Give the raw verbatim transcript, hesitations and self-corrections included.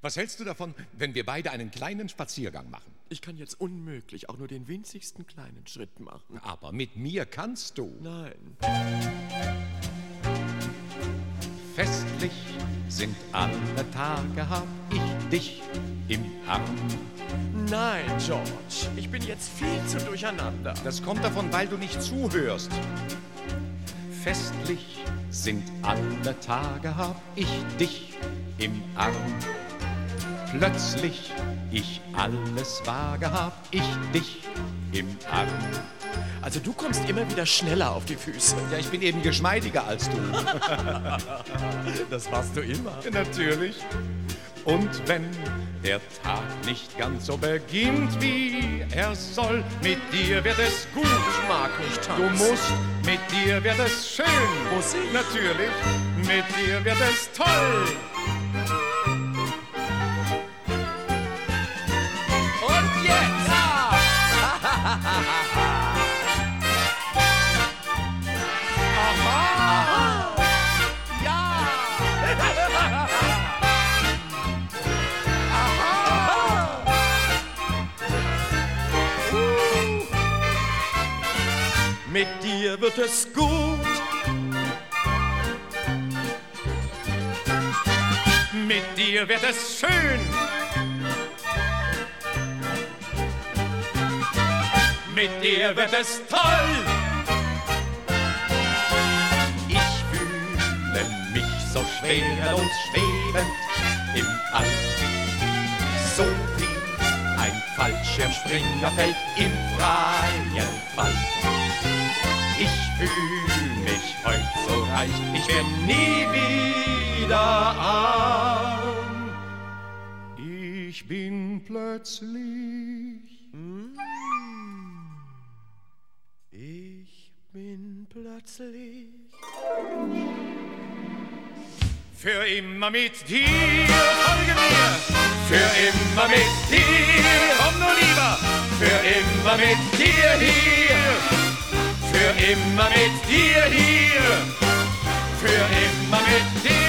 Was hältst du davon, wenn wir beide einen kleinen Spaziergang machen? Ich kann jetzt unmöglich auch nur den winzigsten kleinen Schritt machen. Aber mit mir kannst du. Nein. Festlich sind alle Tage, hab ich dich im Arm. Nein, George, ich bin jetzt viel zu durcheinander. Das kommt davon, weil du nicht zuhörst. Festlich sind alle Tage, hab ich dich im Arm. Plötzlich ich alles wage, hab ich dich im Arm. Also du kommst immer wieder schneller auf die Füße. Ja, ich bin eben geschmeidiger als du. Das warst du immer. Natürlich. Und wenn der Tag nicht ganz so beginnt, wie er soll, mit dir wird es gut. Ich mag nicht tanzen. Du musst, mit dir wird es schön. Muss ich? Natürlich, mit dir wird es toll. Und jetzt! Aha! Ja! Aha! Uh. Mit dir wird es gut. Mit dir wird es schön. Mit dir wird es toll. Ich fühle mich so schwer und schwebend im All. So wie ein Fallschirmspringer fällt im freien Fall. Ich fühle mich heut so reich, ich wär nie wieder arm. Ich bin plötzlich... Ich bin plötzlich Für immer mit dir, folge mir. Für immer mit dir, komm nur lieber. Für immer mit dir hier. Für immer mit dir hier. Für immer mit dir.